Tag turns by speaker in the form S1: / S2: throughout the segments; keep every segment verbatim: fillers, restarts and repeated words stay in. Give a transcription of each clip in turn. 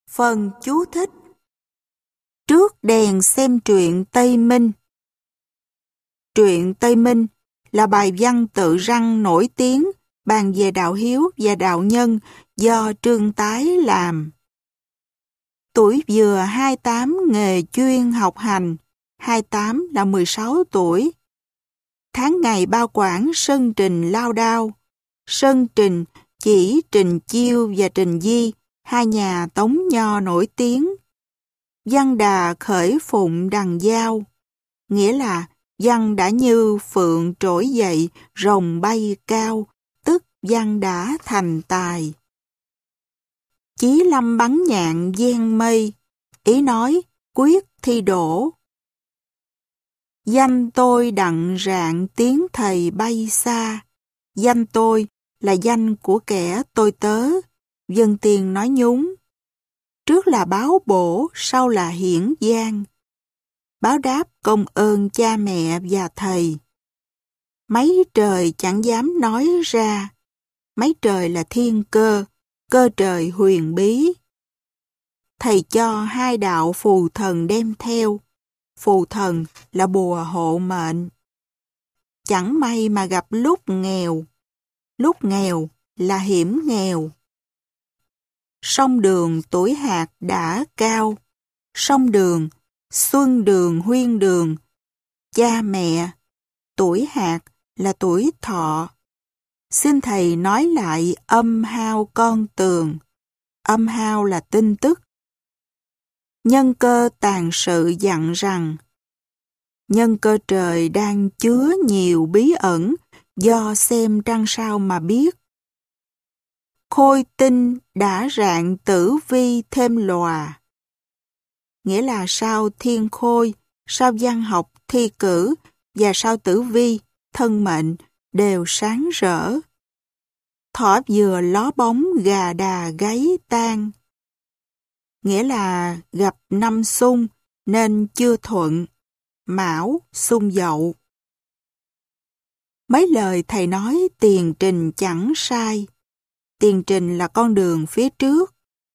S1: Phần chú thích. Trước đèn xem truyện Tây Minh. Truyện Tây Minh là bài văn tự răng nổi tiếng bàn về đạo hiếu và đạo nhân do Trương Tái làm. Tuổi vừa hai mươi tám nghề chuyên học hành, hai mươi tám là mười sáu tuổi. Tháng ngày bao quản Sơn Trình lao đao. Sơn Trình chỉ Trình Chiêu và Trình Di, hai nhà Tống Nho nổi tiếng. Văn đà khởi phụng đằng giao, nghĩa là văn đã như phượng trỗi dậy, rồng bay cao, tức văn đã thành tài. Chí lâm bắn nhạn gian mây, ý nói quyết thi đỗ. Danh tôi đặng rạng tiếng thầy bay xa. Danh tôi là danh của kẻ tôi tớ, dân tiền nói nhúng. Trước là báo bổ, sau là hiển giang. Báo đáp công ơn cha mẹ và thầy. Mấy trời chẳng dám nói ra. Mấy trời là thiên cơ, cơ trời huyền bí. Thầy cho hai đạo phù thần đem theo. Phù thần là bùa hộ mệnh. Chẳng may mà gặp lúc nghèo. Lúc nghèo là hiểm nghèo. Sông Đường tuổi hạt đã cao. Sông Đường, xuân đường huyên đường. Cha mẹ, tuổi hạt là tuổi thọ. Xin thầy nói lại âm hao con tường. Âm hao là tin tức. Nhân cơ tàn sự dặn rằng nhân cơ trời đang chứa nhiều bí ẩn do xem trăng sao mà biết. Khôi tinh đã rạng tử vi thêm lòa. Nghĩa là sao thiên khôi, sao văn học thi cử và sao tử vi, thân mệnh đều sáng rỡ. Thỏ vừa ló bóng gà đà gáy tan. Nghĩa là gặp năm xung nên chưa thuận, mão xung dậu. Mấy lời thầy nói tiền trình chẳng sai. Tiền trình là con đường phía trước.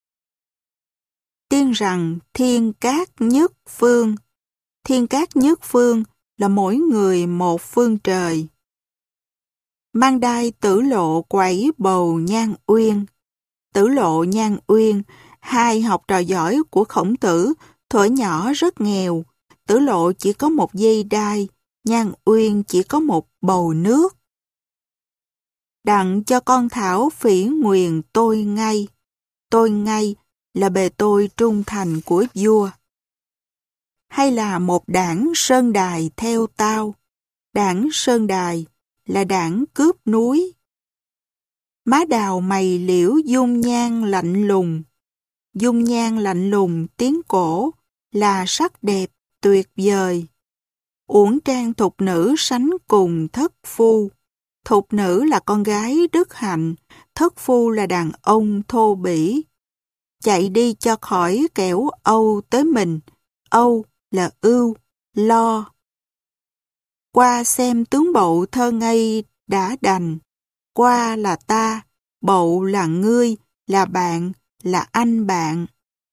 S1: Tiên rằng thiên cát nhất phương. Thiên cát nhất phương là mỗi người một phương trời. Mang đai Tử Lộ quẩy bầu Nhan Uyên. Tử Lộ Nhan Uyên, hai học trò giỏi của Khổng Tử, thuở nhỏ rất nghèo. Tử Lộ chỉ có một dây đai, Nhan Uyên chỉ có một bầu nước. Đặng cho con thảo phỉ nguyền tôi ngay. Tôi ngay là bề tôi trung thành của vua. Hay là một đảng sơn đài theo tao. Đảng sơn đài là đảng cướp núi. Má đào mày liễu dung nhan lạnh lùng. Dung nhan lạnh lùng tiếng cổ là sắc đẹp tuyệt vời. Uổng trang thục nữ sánh cùng thất phu. Thục nữ là con gái đức hạnh, thất phu là đàn ông thô bỉ. Chạy đi cho khỏi kẻo âu tới mình. Âu là ưu, lo. Qua xem tướng Bậu thơ ngây đã đành. Qua là ta, Bậu là ngươi, là bạn, là anh bạn.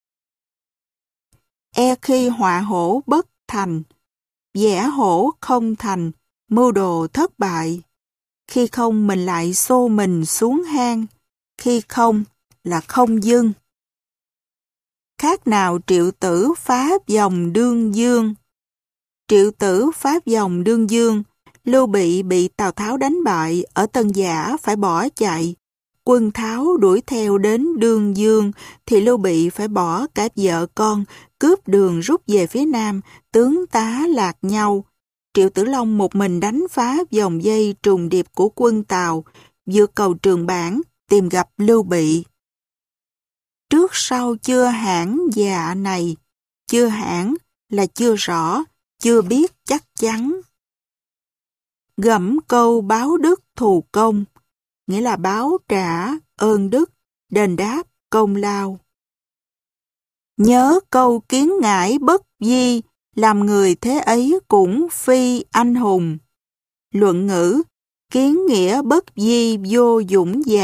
S1: E khi họa hổ bất thành, vẽ hổ không thành, mưu đồ thất bại. Khi không mình lại xô mình xuống hang, khi không là không dưng. Khác nào Triệu Tử phá vòng đương dương. Triệu Tử phá vòng đương dương, Lưu Bị bị Tào Tháo đánh bại, ở Tân Giả phải bỏ chạy. Quân Tháo đuổi theo đến Đương Dương, thì Lưu Bị phải bỏ cả vợ con, cướp đường rút về phía Nam, tướng tá lạc nhau. Triệu Tử Long một mình đánh phá vòng dây trùng điệp của quân Tào, vượt cầu Trường Bản, tìm gặp Lưu Bị. Trước sau chưa hãn dạ này, chưa hãn là chưa rõ, chưa biết chắc chắn. Gẫm câu báo đức thù công, nghĩa là báo trả ơn đức, đền đáp công lao. Nhớ câu kiến ngãi bất di, làm người thế ấy cũng phi anh hùng. Luận ngữ, kiến nghĩa bất di vô dũng giả,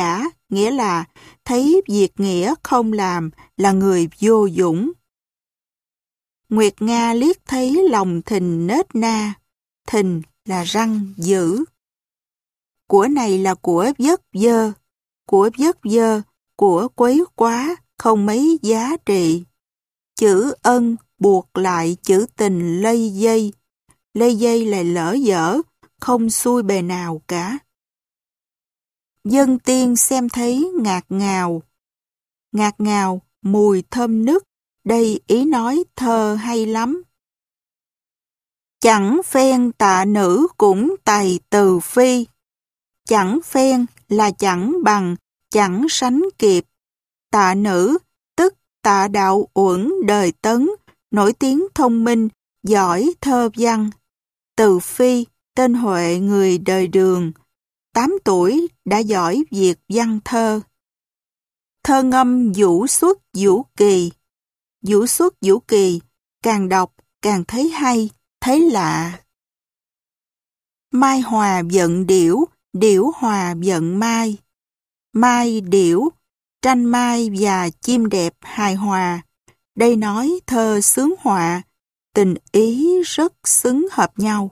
S1: nghĩa là thấy việc nghĩa không làm là người vô dũng. Nguyệt Nga liếc thấy lòng thình nết na, thình là răng dữ. Của này là của vất vơ, của vất vơ, của quấy quá, không mấy giá trị. Chữ ân buộc lại chữ tình lây dây, lây dây lại lỡ dở, không xuôi bề nào cả. Dân tiên xem thấy ngạt ngào, ngạt ngào, mùi thơm nức, đây ý nói thơ hay lắm. Chẳng phen tạ nữ cũng tài từ phi, chẳng phen là chẳng bằng, chẳng sánh kịp. Tạ nữ, tức Tạ Đạo Uẩn đời Tấn, nổi tiếng thông minh, giỏi thơ văn. Từ phi, tên Huệ người đời Đường, tám tuổi đã giỏi việc văn thơ. Thơ ngâm vũ xuất vũ kỳ, vũ xuất vũ kỳ, càng đọc càng thấy hay, thấy lạ. Mai hòa vận điểu, điểu hòa vận mai. Mai điểu, tranh mai và chim đẹp hài hòa. Đây nói thơ sướng họa, tình ý rất xứng hợp nhau.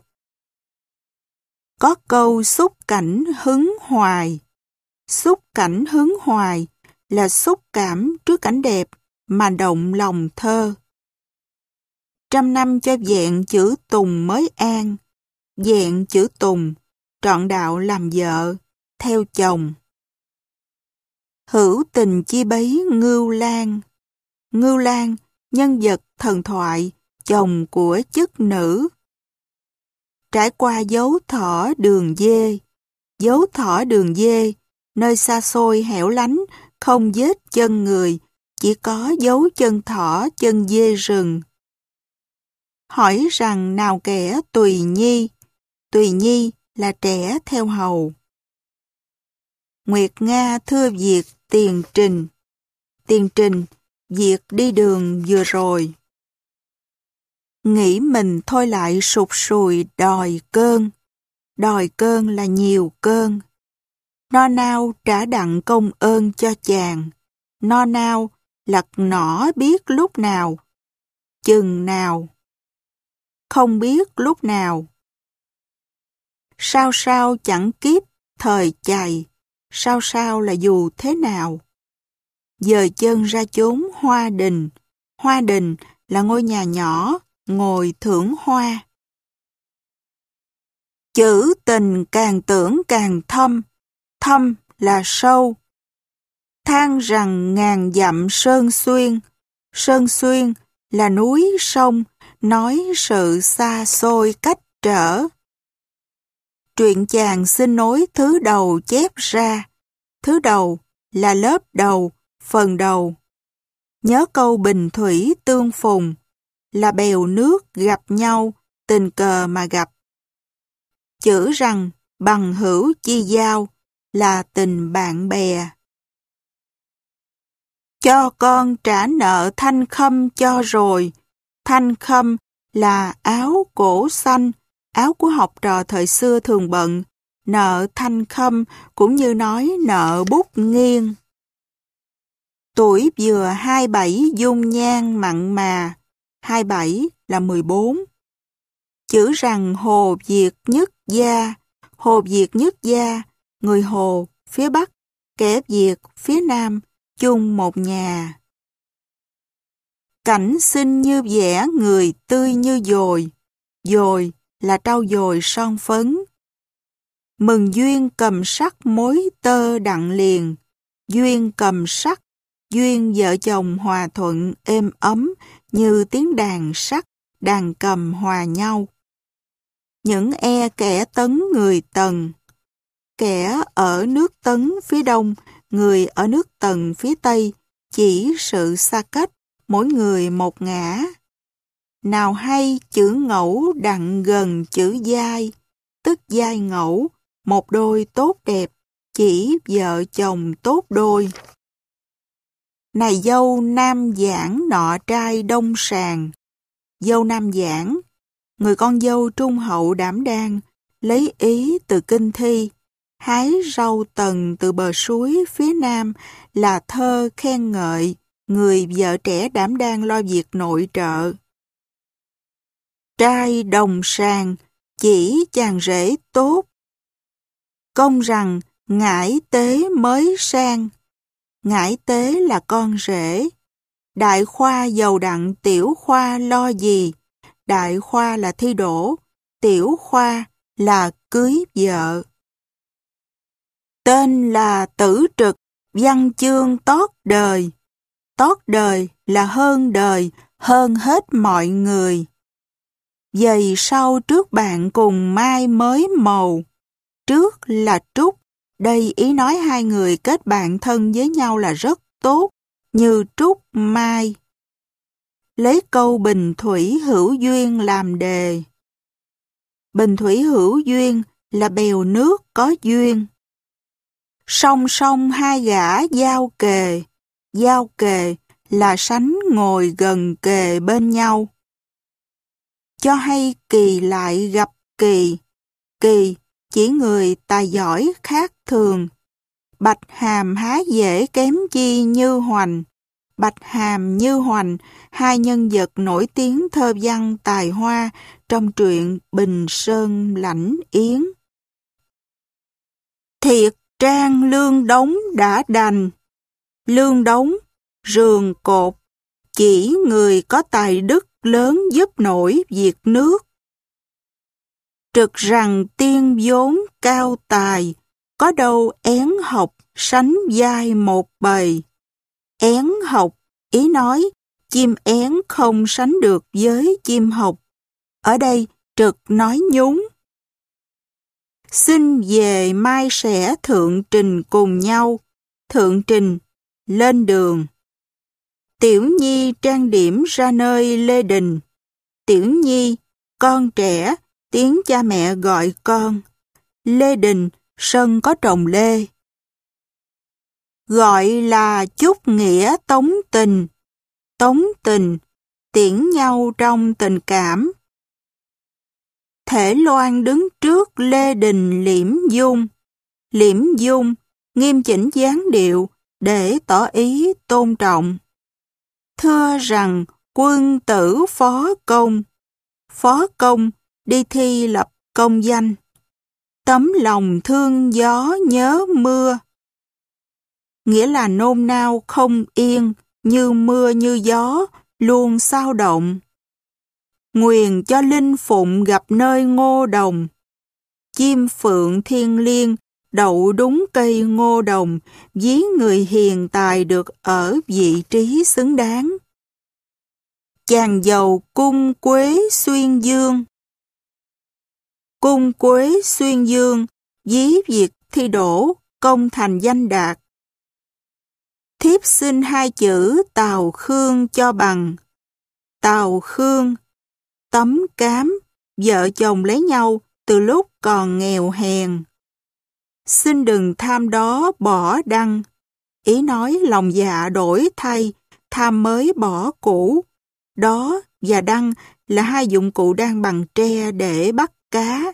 S1: Có câu xúc cảnh hứng hoài. Xúc cảnh hứng hoài là xúc cảm trước cảnh đẹp mà động lòng thơ. Trăm năm cho vẹn chữ Tùng mới an, vẹn chữ Tùng, trọn đạo làm vợ, theo chồng. Hữu tình chi bấy Ngưu Lang. Ngưu Lang, nhân vật thần thoại, chồng của chức nữ. Trải qua dấu thỏ đường dê. Dấu thỏ đường dê, nơi xa xôi hẻo lánh, không vết chân người, chỉ có dấu chân thỏ chân dê rừng. Hỏi rằng nào kẻ tùy nhi, tùy nhi là trẻ theo hầu. Nguyệt Nga thưa việc tiền trình, tiền trình, việc đi đường vừa rồi. Nghĩ mình thôi lại sụt sùi đòi cơn, đòi cơn là nhiều cơn. No nao trả đặng công ơn cho chàng, no nao lật nỏ biết lúc nào, chừng nào, không biết lúc nào. Sao sao chẳng kiếp thời chày, sao sao là dù thế nào. Dời chân ra chốn hoa đình, hoa đình là ngôi nhà nhỏ, ngồi thưởng hoa. Chữ tình càng tưởng càng thâm, thâm là sâu. Than rằng ngàn dặm sơn xuyên, sơn xuyên là núi sông, nói sự xa xôi cách trở. Truyện chàng xin nối thứ đầu chép ra, thứ đầu là lớp đầu, phần đầu. Nhớ câu bình thủy tương phùng, là bèo nước gặp nhau, tình cờ mà gặp. Chữ rằng bằng hữu chi giao, là tình bạn bè. Cho con trả nợ thanh khâm cho rồi. Thanh khâm là áo cổ xanh, áo của học trò thời xưa thường bận. Nợ thanh khâm cũng như nói nợ bút nghiêng. Tuổi vừa hai bảy dung nhan mặn mà, hai bảy là mười bốn. Chữ rằng Hồ Việt nhất gia, Hồ Việt nhất gia, người Hồ phía Bắc, kẻ Việt phía Nam, chung một nhà. Cảnh xinh như vẽ người tươi như dồi, dồi là trau dồi son phấn. Mừng duyên cầm sắc mối tơ đặng liền, duyên cầm sắc, duyên vợ chồng hòa thuận êm ấm như tiếng đàn sắc, đàn cầm hòa nhau. Những e kẻ Tấn người Tần, kẻ ở nước Tấn phía đông, người ở nước Tần phía tây, chỉ sự xa cách, mỗi người một ngã. Nào hay chữ ngẫu đặng gần chữ giai, tức giai ngẫu, một đôi tốt đẹp, chỉ vợ chồng tốt đôi. Này dâu nam giảng nọ trai đông sàng, dâu nam giảng, người con dâu trung hậu đảm đang, lấy ý từ kinh thi, hái rau tần từ bờ suối phía nam là thơ khen ngợi người vợ trẻ đảm đang lo việc nội trợ. Trai đồng sàng, chỉ chàng rể tốt. Công rằng ngải tế mới sang. Ngải tế là con rể. Đại khoa giàu đặng tiểu khoa lo gì? Đại khoa là thi đỗ, tiểu khoa là cưới vợ. Tên là Tử Trực, văn chương tót đời. Tót đời là hơn đời, hơn hết mọi người. Giày sau trước bạn cùng mai mới màu. Trước là Trúc, đây ý nói hai người kết bạn thân với nhau là rất tốt, như Trúc Mai. Lấy câu bình thủy hữu duyên làm đề. Bình thủy hữu duyên là bèo nước có duyên. Song song hai gã giao kề. Giao kề là sánh ngồi gần kề bên nhau. Cho hay kỳ lại gặp kỳ. Kỳ chỉ người tài giỏi khác thường. Bạch hàm há dễ kém chi Như Hoành. Bạch hàm Như Hoành, hai nhân vật nổi tiếng thơ văn tài hoa trong truyện Bình Sơn Lãnh Yến. Thiệt trang lương đống đã đành. Lương đống, rường cột, chỉ người có tài đức lớn giúp nổi việc nước. Trực rằng tiên vốn cao tài, có đâu én học sánh vai một bầy. Én học, ý nói, chim én không sánh được với chim học. Ở đây Trực nói nhúng. Xin về mai sẽ thượng trình cùng nhau. Thượng trình, lên đường. Tiểu Nhi trang điểm ra nơi Lê Đình. Tiểu Nhi, con trẻ, tiếng cha mẹ gọi con. Lê Đình, sân có trồng lê. Gọi là chúc nghĩa tống tình. Tống tình, tiễn nhau trong tình cảm. Thể Loan đứng trước Lê Đình liễm dung. Liễm dung, nghiêm chỉnh dáng điệu để tỏ ý tôn trọng. Thưa rằng quân tử phó công. Phó công, đi thi lập công danh. Tấm lòng thương gió nhớ mưa. Nghĩa là nôn nao không yên, như mưa như gió, luôn xao động. Nguyền cho linh phụng gặp nơi ngô đồng. Chim phượng thiên liêng, đậu đúng cây ngô đồng, ví người hiền tài được ở vị trí xứng đáng. Chàng giàu cung quế xuyên dương. Cung quế xuyên dương, ví việc thi đỗ, công thành danh đạt. Thiếp xin hai chữ Tào Khương cho bằng. Tào Khương, tấm cám, vợ chồng lấy nhau từ lúc còn nghèo hèn. Xin đừng tham đó bỏ đăng. Ý nói lòng dạ đổi thay, tham mới bỏ cũ. Đó và đăng là hai dụng cụ đan bằng tre để bắt cá.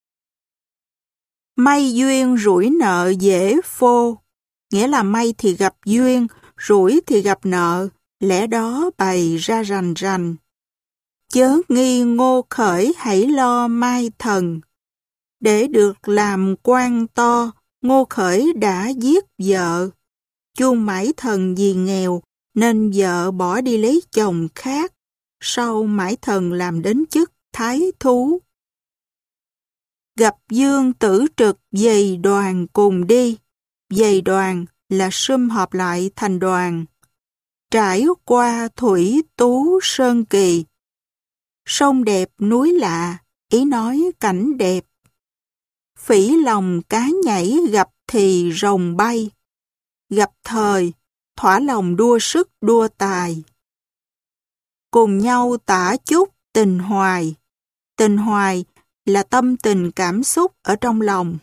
S1: May duyên rủi nợ dễ phô. Nghĩa là may thì gặp duyên, rủi thì gặp nợ, lẽ đó bày ra rành rành. Chớ nghi Ngô Khởi hãy lo mai thần. Để được làm quan to, Ngô Khởi đã giết vợ. Chuông Mãi Thần vì nghèo, nên vợ bỏ đi lấy chồng khác. Sau Mãi Thần làm đến chức thái thú. Gặp Dương Tử Trực dày đoàn cùng đi. Dày đoàn là sum họp lại thành đoàn. Trải qua thủy tú sơn kỳ. Sông đẹp núi lạ, ý nói cảnh đẹp. Phỉ lòng cá nhảy gặp thì rồng bay. Gặp thời, thỏa lòng đua sức đua tài. Cùng nhau tả chúc tình hoài. Tình hoài là tâm tình cảm xúc ở trong lòng.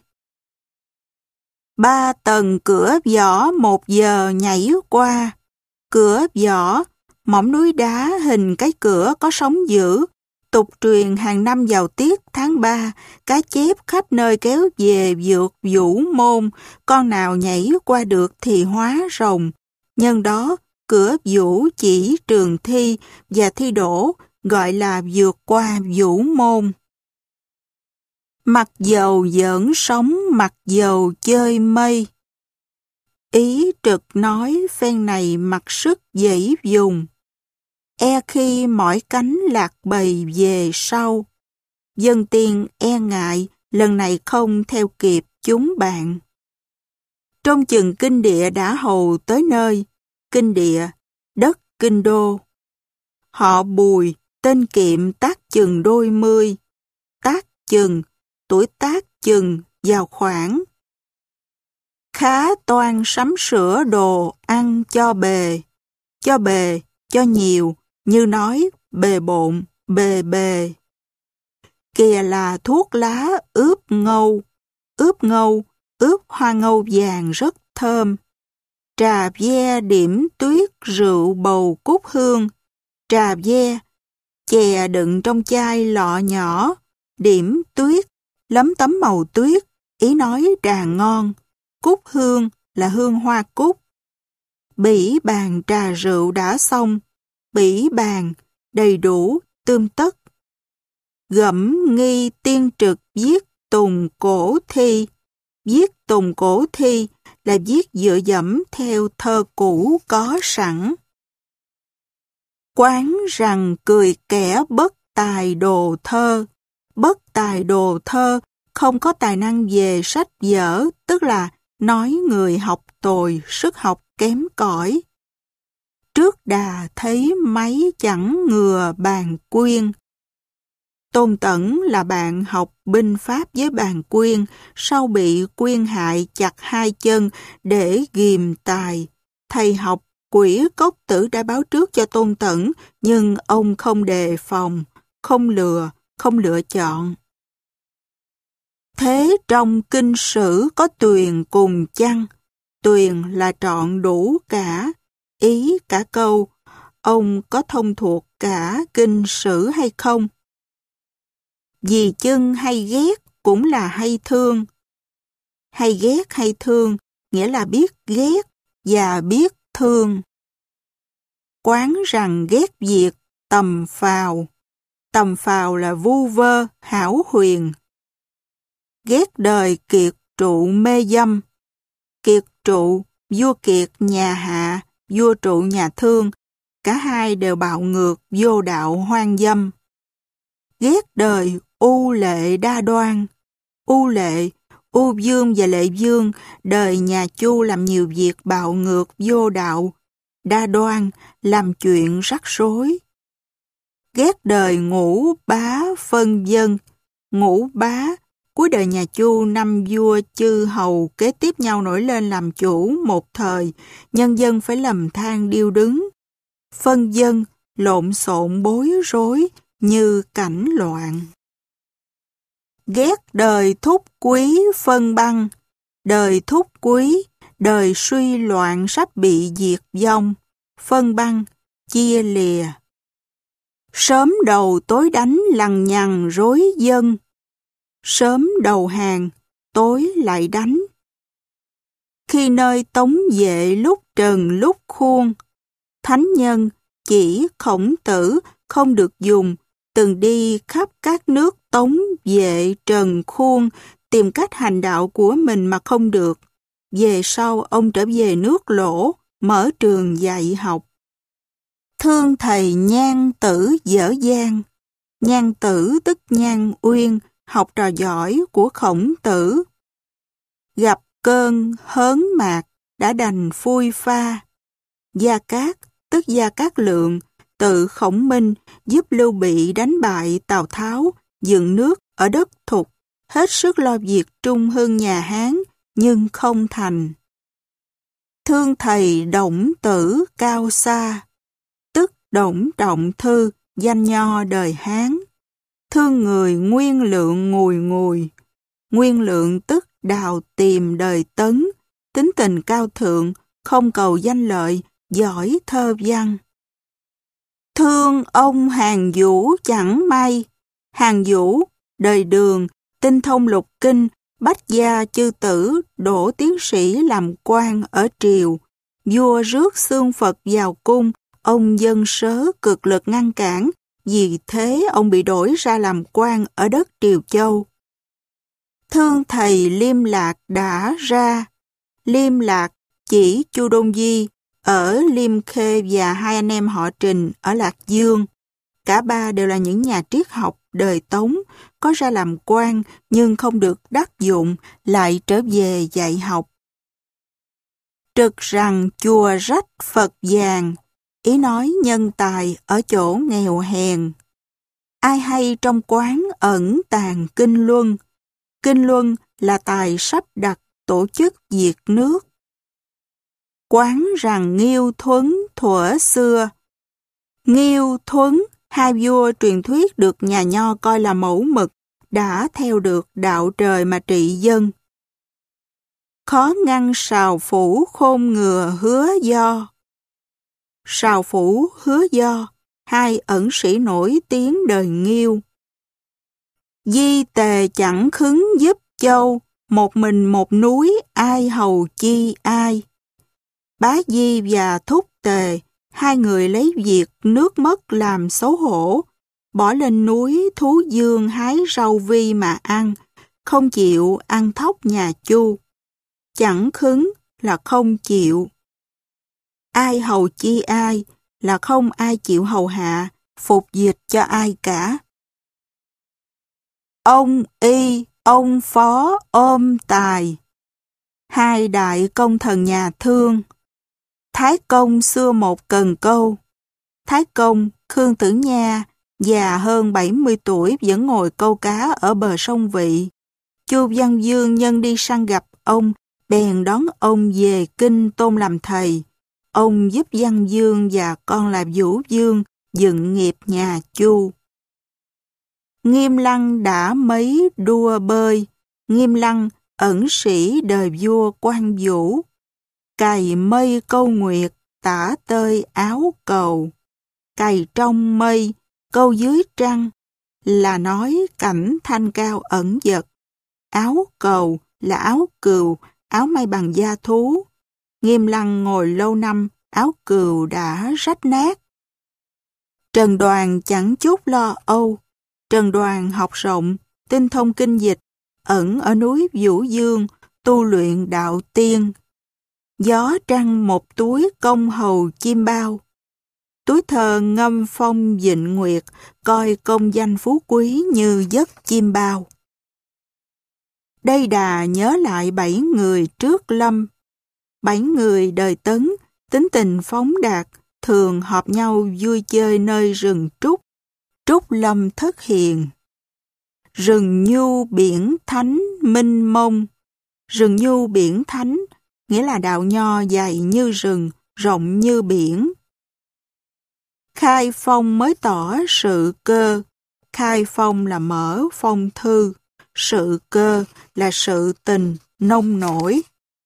S1: Ba tầng cửa võ một giờ nhảy qua. Cửa võ, mỏm núi đá hình cái cửa có sóng dữ, tục truyền hàng năm vào tiết tháng ba, cá chép khắp nơi kéo về vượt Vũ Môn, con nào nhảy qua được thì hóa rồng. Nhân đó, cửa Vũ chỉ trường thi và thi đỗ, gọi là vượt qua Vũ Môn. Mặc dầu giỡn sóng, mặc dầu chơi mây. Ý trực nói phen này mặc sức dãy dùng. E khi mỏi cánh lạc bầy về sau. Dân tiên e ngại lần này không theo kịp chúng bạn. Trong chừng kinh địa đã hầu tới nơi, kinh địa, đất kinh đô. Họ Bùi, tên Kiệm tác chừng đôi mươi, tác chừng, tuổi tác chừng, vào khoảng. Khá toan sắm sửa đồ ăn cho bề, cho bề, cho nhiều, như nói bề bộn, bề bề. Kìa là thuốc lá ướp ngâu, ướp ngâu, ướp hoa ngâu vàng rất thơm. Trà ve điểm tuyết rượu bầu cúc hương, trà ve, chè đựng trong chai lọ nhỏ, điểm tuyết, lấm tấm màu tuyết, ý nói trà ngon, cúc hương là hương hoa cúc. Bỉ bàn trà rượu đã xong, bỉ bàn, đầy đủ, tươm tất. Gẫm nghi tiên trực viết tùng cổ thi, viết tùng cổ thi là viết dựa dẫm theo thơ cũ có sẵn. Quán rằng cười kẻ bất tài đồ thơ, bất tài đồ thơ không có tài năng về sách vở, tức là nói người học tồi, sức học kém cỏi. Trước đà thấy máy chẳng ngừa bàn quyên. Tôn Tẩn là bạn học binh pháp với bàn quyên, sau bị quyên hại chặt hai chân để ghìm tài. Thầy học Quỷ Cốc Tử đã báo trước cho Tôn Tẩn, nhưng ông không đề phòng, không lừa, không lựa chọn. Thế trong kinh sử có tuyền cùng chăng? Tuyền là trọn đủ cả, ý cả câu. Ông có thông thuộc cả kinh sử hay không? Vì chân hay ghét cũng là hay thương. Hay ghét hay thương nghĩa là biết ghét và biết thương. Quán rằng ghét việc tầm phào. Tầm phào là vu vơ, hão huyền. Ghét đời kiệt trụ mê dâm. Kiệt trụ, vua kiệt nhà Hạ, vua trụ nhà Thương, cả hai đều bạo ngược vô đạo hoang dâm. Ghét đời u lệ đa đoan. U lệ, U Dương và Lệ Dương, đời nhà Chu làm nhiều việc bạo ngược vô đạo. Đa đoan, làm chuyện rắc rối. Ghét đời Ngũ Bá phân dân. Ngũ Bá, cuối đời nhà Chu, năm vua chư hầu kế tiếp nhau nổi lên làm chủ một thời, nhân dân phải lầm than điêu đứng. Phân dân, lộn xộn bối rối như cảnh loạn. Ghét đời thúc quý phân băng. Đời thúc quý, đời suy loạn sắp bị diệt vong. Phân băng, chia lìa. Sớm đầu tối đánh lằng nhằng rối dân. Sớm đầu hàng, tối lại đánh. Khi nơi tống vệ lúc trần lúc khuôn. Thánh nhân chỉ Khổng Tử không được dùng, từng đi khắp các nước tống vệ trần khuôn tìm cách hành đạo của mình mà không được. Về sau ông trở về nước Lỗ, mở trường dạy học. Thương thầy Nhan Tử dở dang. Nhan Tử tức Nhan Uyên, học trò giỏi của Khổng Tử. Gặp cơn hớn mạc đã đành phui pha. Gia Cát tức Gia Cát Lượng, tự Khổng Minh giúp Lưu Bị đánh bại Tào Tháo, dựng nước ở đất Thục, hết sức lo việc trung hưng nhà Hán, nhưng không thành. Thương thầy Đổng Tử cao xa, tức Đổng Trọng Thư, danh nho đời Hán. Thương người Nguyên Lượng ngùi ngùi. Nguyên Lượng tức Đào Tiềm đời Tấn, tính tình cao thượng, không cầu danh lợi, giỏi thơ văn. Thương ông hàng vũ chẳng may. Hàng Vũ, đời Đường, tinh thông lục kinh, bách gia chư tử, đỗ tiến sĩ làm quan ở triều. Vua rước xương Phật vào cung, ông dân sớ cực lực ngăn cản, vì thế ông bị đổi ra làm quan ở đất Triều Châu. Thương thầy Liêm Lạc đã ra. Liêm Lạc chỉ Chu Đôn Di ở Liêm Khê và hai anh em họ Trình ở Lạc Dương. Cả ba đều là những nhà triết học đời Tống, có ra làm quan nhưng không được đắc dụng, lại trở về dạy học. Trực rằng chùa rách Phật vàng, ý nói nhân tài ở chỗ nghèo hèn. Ai hay trong quán ẩn tàng kinh luân. Kinh luân là tài sắp đặt tổ chức diệt nước. Quán rằng Nghiêu Thuấn thuở xưa. Nghiêu Thuấn, hai vua truyền thuyết được nhà Nho coi là mẫu mực, đã theo được đạo trời mà trị dân. Khó ngăn Sào Phủ khôn ngừa Hứa Do. Sào Phủ, Hứa Do, hai ẩn sĩ nổi tiếng đời Nghiêu. Di Tề chẳng khứng giúp châu, một mình một núi ai hầu chi ai. Bá Di và Thúc Tề, hai người lấy việc nước mất làm xấu hổ, bỏ lên núi thú dương hái rau vi mà ăn, không chịu ăn thóc nhà Chu. Chẳng khứng là không chịu. Ai hầu chi ai là không ai chịu hầu hạ, phục dịch cho ai cả. Ông y, ông phó ôm tài. Hai đại công thần nhà Thương. Thái Công xưa một cần câu. Thái Công, Khương Tử Nha, già hơn bảy mươi tuổi vẫn ngồi câu cá ở bờ sông Vị. Chu Văn Dương nhân đi săn gặp ông, bèn đón ông về kinh tôn làm thầy. Ông giúp Văn Dương và con là Vũ Dương dựng nghiệp nhà Chu. Nghiêm Lăng đã mấy đua bơi. Nghiêm Lăng ẩn sĩ đời vua Quan Vũ. Cày mây câu nguyệt, tả tơi áo cầu. Cày trong mây, câu dưới trăng, là nói cảnh thanh cao ẩn dật. Áo cầu là áo cừu, áo may bằng da thú. Nghiêm Lăng ngồi lâu năm, áo cừu đã rách nát. Trần Đoàn chẳng chút lo âu. Trần Đoàn học rộng, tinh thông kinh dịch, ẩn ở núi Vũ Dương, tu luyện đạo tiên. Gió trăng một túi công hầu chim bao. Túi thơ ngâm phong vịnh nguyệt, coi công danh phú quý như giấc chim bao. Đây Đà nhớ lại bảy người trước lâm. Bảy người đời Tấn, tính tình phóng đạt, thường họp nhau vui chơi nơi rừng trúc. Trúc lâm thất hiền. Rừng nhu biển thánh minh mông. Rừng nhu biển thánh, nghĩa là đạo nho dày như rừng, rộng như biển. Khai phong mới tỏ sự cơ. Khai phong là mở phong thư. Sự cơ là sự tình, nông nổi.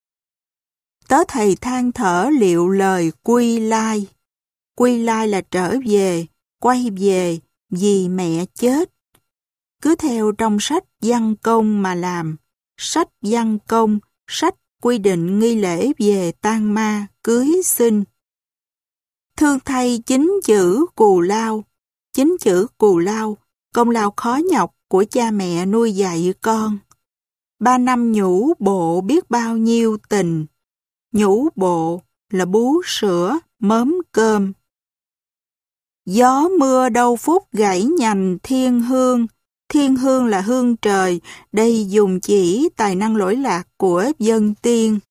S1: Tớ thầy than thở liệu lời quy lai. Quy lai là trở về, quay về, vì mẹ chết. Cứ theo trong sách văn công mà làm. Sách văn công, sách quy định nghi lễ về tang ma, cưới sinh. Thương thay chính chữ cù lao. Chính chữ cù lao, công lao khó nhọc của cha mẹ nuôi dạy con. Ba năm nhũ bộ biết bao nhiêu tình. Nhũ bộ là bú sữa, mớm cơm. Gió mưa đâu phút gãy nhành thiên hương. Thiên hương là hương trời, đây dùng chỉ tài năng lỗi lạc của dân tiên.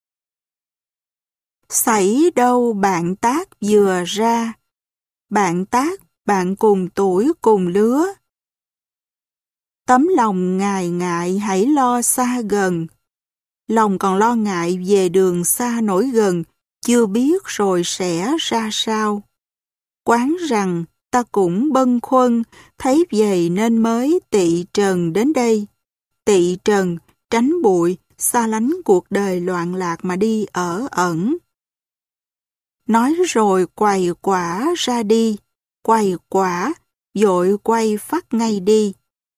S1: Xảy đâu bạn tác vừa ra. Bạn tác, bạn cùng tuổi cùng lứa. Tấm lòng ngài ngại hãy lo xa gần. Lòng còn lo ngại về đường xa nổi gần, chưa biết rồi sẽ ra sao. Quán rằng ta cũng bâng khuâng, thấy vậy nên mới tị trần đến đây. Tị trần, tránh bụi, xa lánh cuộc đời loạn lạc mà đi ở ẩn. Nói rồi quầy quả ra đi, quầy quả, vội quay phát ngay đi.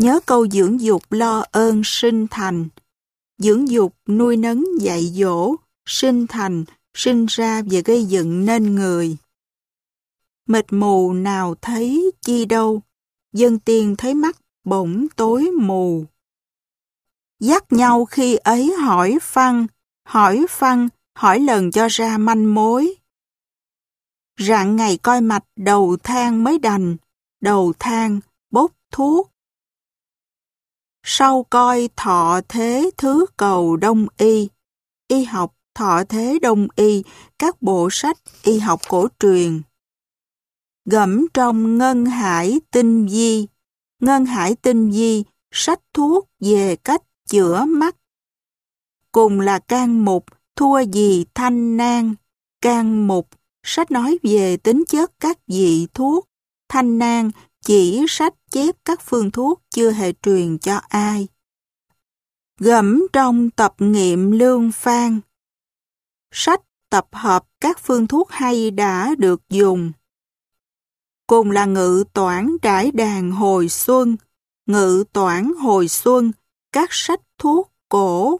S1: Nhớ câu dưỡng dục lo ơn sinh thành. Dưỡng dục nuôi nấng dạy dỗ, sinh thành, sinh ra và gây dựng nên người. Mịt mù nào thấy chi đâu, dân tiên thấy mắt bỗng tối mù. Dắt nhau khi ấy hỏi phăng, hỏi phăng, hỏi lần cho ra manh mối. Rạng ngày coi mạch đầu thang mới đành, đầu thang bốc thuốc. Sau coi thọ thế thứ cầu đông y, y học thọ thế đông y, các bộ sách y học cổ truyền. Gẫm trong ngân hải tinh di, ngân hải tinh di, sách thuốc về cách chữa mắt. Cùng là can mục, thua gì thanh nan, can mục, sách nói về tính chất các vị thuốc, thanh nan chỉ sách chép các phương thuốc chưa hề truyền cho ai. Gẫm trong tập nghiệm lương phan, sách tập hợp các phương thuốc hay đã được dùng. Cùng là ngự toản trải đàn hồi xuân, ngự toản hồi xuân, các sách thuốc cổ.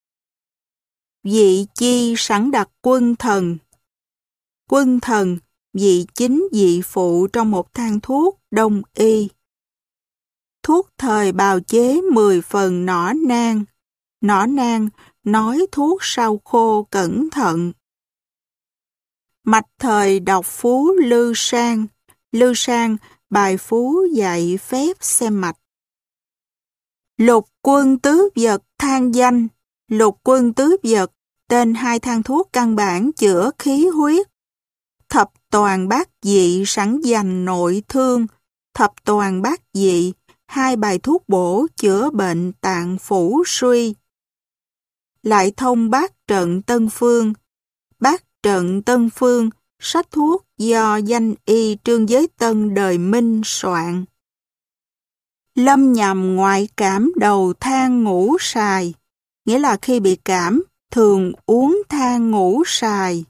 S1: Vị chi sẵn đặt quân thần, quân thần, vị chính vị phụ trong một thang thuốc đông y. Thuốc thời bào chế mười phần nỏ nang, nỏ nang nói thuốc sau khô cẩn thận. Mạch thời đọc phú Lư Sang, Lư Sang bài phú dạy phép xem mạch. Lục quân tứ vật thang danh, lục quân tứ vật tên hai thang thuốc căn bản chữa khí huyết. Thập toàn bát dị sẵn dành nội thương, thập toàn bát dị, hai bài thuốc bổ chữa bệnh tạng phủ suy. Lại thông bát trận Tân Phương, bát trận Tân Phương, sách thuốc do danh y Trương Giới Tân đời Minh soạn. Lâm nhằm ngoại cảm đầu thang ngũ sài, nghĩa là khi bị cảm, thường uống thang ngũ sài.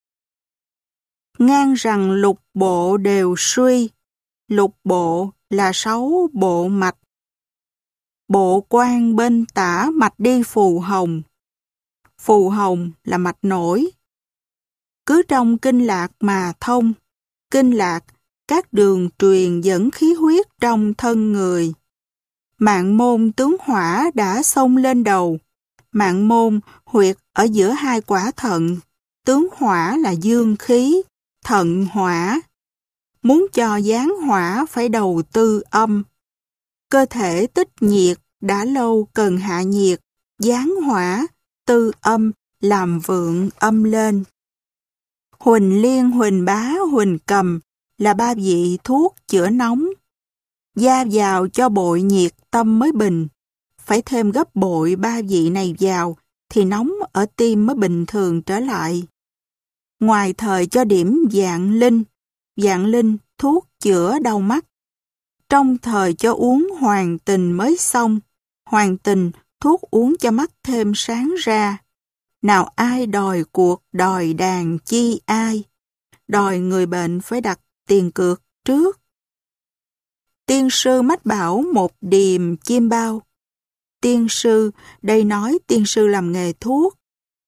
S1: Ngang rằng lục bộ đều suy, lục bộ là sáu bộ mạch. Bộ quan bên tả mạch đi phù hồng, phù hồng là mạch nổi. Cứ trong kinh lạc mà thông, kinh lạc, các đường truyền dẫn khí huyết trong thân người. Mạng môn tướng hỏa đã xông lên đầu, mạng môn huyệt ở giữa hai quả thận, tướng hỏa là dương khí, thận hỏa. Muốn cho giáng hỏa phải đầu tư âm. Cơ thể tích nhiệt đã lâu cần hạ nhiệt, giáng hỏa, tư âm, làm vượng âm lên. Huỳnh liên, huỳnh bá, huỳnh cầm là ba vị thuốc chữa nóng. Gia vào cho bội nhiệt tâm mới bình. Phải thêm gấp bội ba vị này vào thì nóng ở tim mới bình thường trở lại. Ngoài thời cho điểm vạn linh, vạn linh thuốc chữa đau mắt. Trong thời cho uống hoàng tình mới xong, hoàng tình thuốc uống cho mắt thêm sáng ra. Nào ai đòi cuộc đòi đàn chi ai, đòi người bệnh phải đặt tiền cược trước. Tiên sư mách bảo một điềm chim bao. Tiên sư, đây nói tiên sư làm nghề thuốc.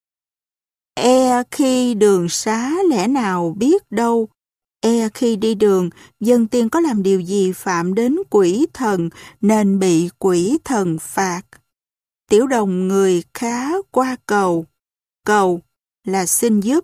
S1: E khi đường xá lẽ nào biết đâu, e khi đi đường, dân tiên có làm điều gì phạm đến quỷ thần nên bị quỷ thần phạt. Tiểu đồng người khá qua cầu, cầu là xin giúp.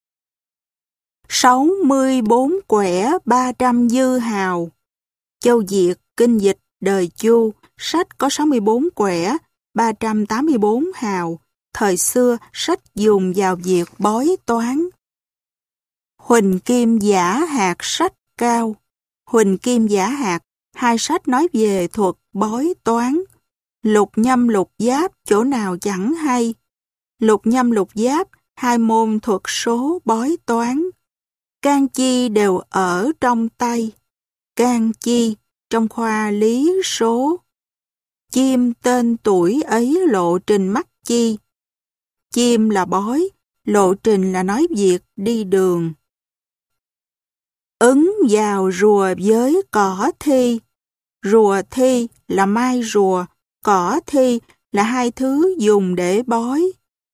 S1: sáu mươi bốn quẻ ba trăm dư hào. Châu Diệt, kinh dịch, đời Chu, sách có sáu mươi bốn quẻ, ba trăm tám mươi bốn hào. Thời xưa, sách dùng vào việc bói toán. Huỳnh Kim giả hạt sách cao. Huỳnh Kim giả hạt, hai sách nói về thuật bói toán. Lục nhâm lục giáp, chỗ nào chẳng hay. Lục nhâm lục giáp, hai môn thuật số bói toán. Can chi đều ở trong tay. Can chi, trong khoa lý số. Chim tên tuổi ấy lộ trình mắc chi. Chim là bói, lộ trình là nói việc đi đường. Ứng vào rùa với cỏ thi. Rùa thi là mai rùa, cỏ thi là hai thứ dùng để bói.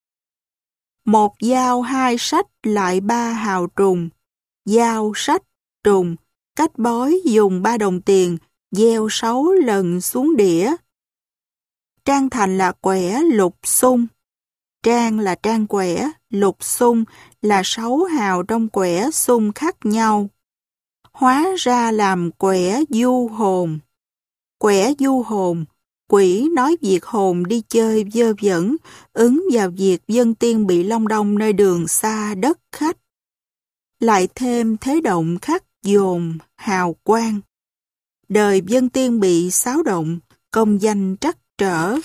S1: Một dao hai sách lại ba hào trùng. Dao, sách, trùng. Cách bói dùng ba đồng tiền, gieo sáu lần xuống đĩa. Trang thành là quẻ lục xung. Trang là trang quẻ, lục xung là sáu hào trong quẻ xung khác nhau. Hóa ra làm quẻ du hồn. Quẻ du hồn, quỷ nói việc hồn đi chơi vơ vẩn, ứng vào việc dân tiên bị long đong nơi đường xa đất khách. Lại thêm thế động khắc dồn, hào quang. Đời dân tiên bị xáo động, công danh trắc trở.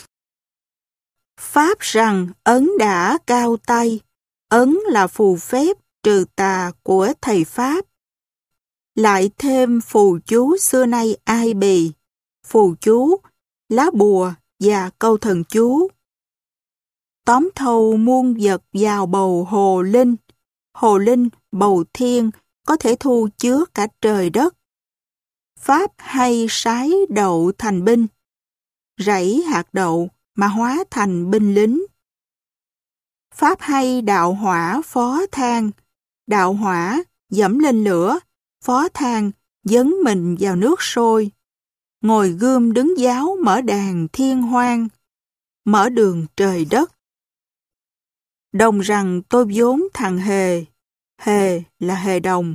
S1: Pháp rằng ấn đã cao tay, ấn là phù phép trừ tà của thầy Pháp. Lại thêm phù chú xưa nay ai bì, phù chú, lá bùa và câu thần chú. Tóm thâu muôn vật vào bầu hồ linh. Hồ linh, bầu thiên, có thể thu chứa cả trời đất. Pháp hay sái đậu thành binh. Rảy hạt đậu mà hóa thành binh lính. Pháp hay đạo hỏa phó thang. Đạo hỏa dẫm lên lửa, phó thang dấn mình vào nước sôi. Ngồi gươm đứng giáo mở đàn thiên hoang, mở đường trời đất. Đồng rằng tôi vốn thằng hề, hề là hề đồng.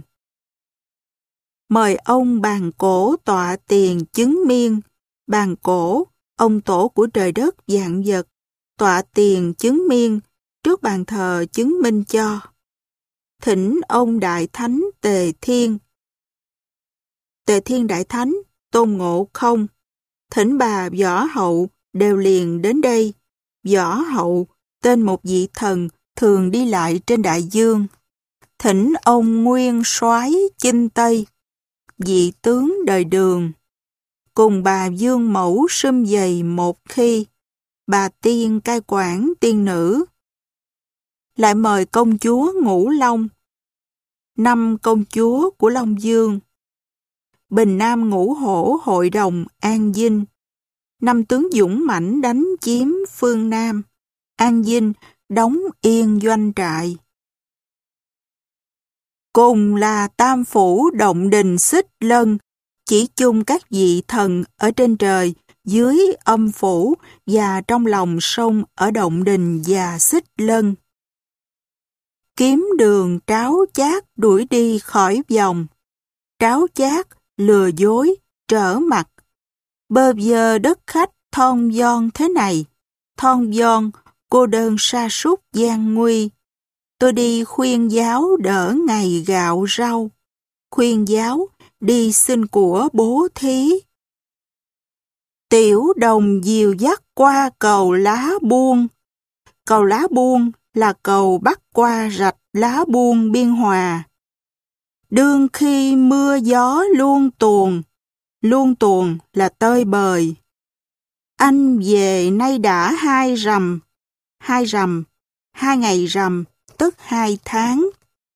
S1: Mời ông bàn cổ tọa tiền chứng miên. Bàn cổ, ông tổ của trời đất vạn vật, tọa tiền chứng miên, trước bàn thờ chứng minh cho. Thỉnh ông Đại Thánh Tề Thiên. Tề Thiên Đại Thánh, Tôn Ngộ Không, thỉnh bà Võ Hậu đều liền đến đây. Võ Hậu, tên một vị thần thường đi lại trên đại dương. Thỉnh ông Nguyên Soái Chinh Tây, vị tướng đời Đường. Cùng bà Dương Mẫu sum vầy một khi, bà tiên cai quản tiên nữ. Lại mời công chúa Ngũ Long, năm công chúa của Long Dương. Bình Nam Ngũ Hổ hội đồng An Vinh, năm tướng dũng mãnh đánh chiếm phương Nam. An Vinh đóng yên doanh trại. Cùng là tam phủ động đình xích lân, chỉ chung các vị thần ở trên trời, dưới âm phủ và trong lòng sông ở động đình và xích lân. Kiếm đường tráo chát đuổi đi khỏi vòng. Tráo chát, lừa dối, trở mặt. Bơ vơ đất khách thon giòn thế này. Thon giòn, cô đơn sa sút gian nguy. Tôi đi khuyên giáo đỡ ngày gạo rau. Khuyên giáo đi xin của bố thí. Tiểu đồng dìu dắt qua cầu Lá Buông. Cầu Lá Buông là cầu bắc qua rạch Lá Buông Biên Hòa. Đương khi mưa gió luôn tuồn, luôn tuồn là tơi bời. Anh về nay đã hai rằm, hai rằm, hai ngày rằm, tức hai tháng.